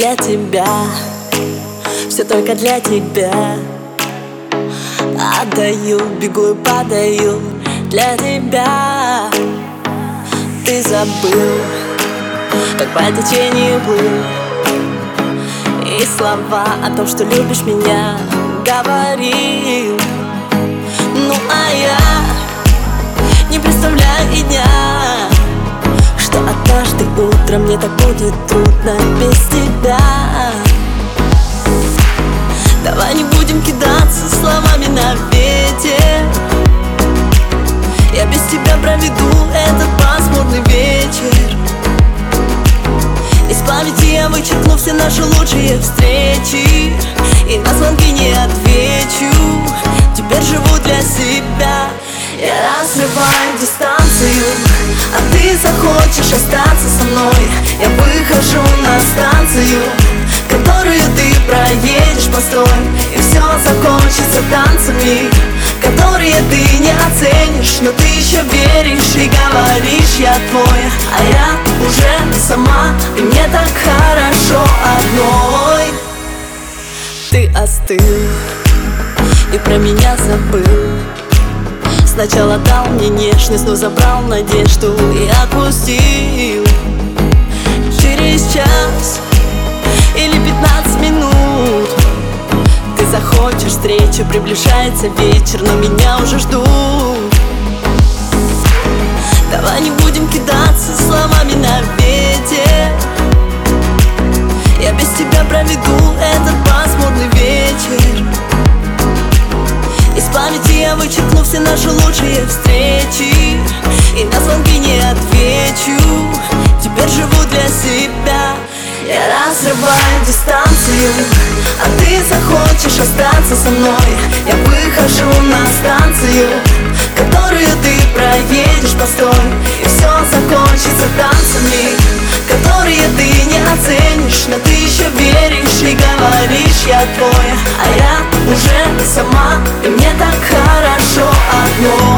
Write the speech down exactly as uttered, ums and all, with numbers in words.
для тебя, все только для тебя. Отдаю, бегу и падаю для тебя. Ты забыл, как по течению плыл, и слова о том, что любишь меня, говорил. Ну а я не представляю и дня, что однажды утром мне так будет трудно без тебя. Давай не будем кидаться словами на ветер. Я без тебя проведу этот пасмурный вечер. Из памяти я вычеркну все наши лучшие встречи, и на звонки не отвечу. Теперь живу для себя. Я разрываю дистанцию, а ты захочешь остаться со мной. Я выхожу на станцию, которую ты проедешь постой, и все закончится танцами, которые ты не оценишь. Но ты еще веришь и говоришь: я твой. А я уже сама, и мне так хорошо одной. Ты остыл и про меня забыл. Сначала дал мне нежность, но забрал надежду и отпустил. Через час или пятнадцать минут ты захочешь встречу, приближается вечер, но меня уже ждут. Давай не будем кидаться словами на ветер. Я без тебя проведу этот пасмурный вечер. Из памяти я вычеркну все наши лучшие встречи, и на звонки не отвечу. Теперь живу для себя. Я разрываю дистанцию, а ты захочешь остаться со мной. Я выхожу на станцию, которую ты проедешь постой, и все закончится танцами, которые ты не оценишь. Но ты еще веришь и говоришь: я твой. А я уже сама, и мне так хорошо одной.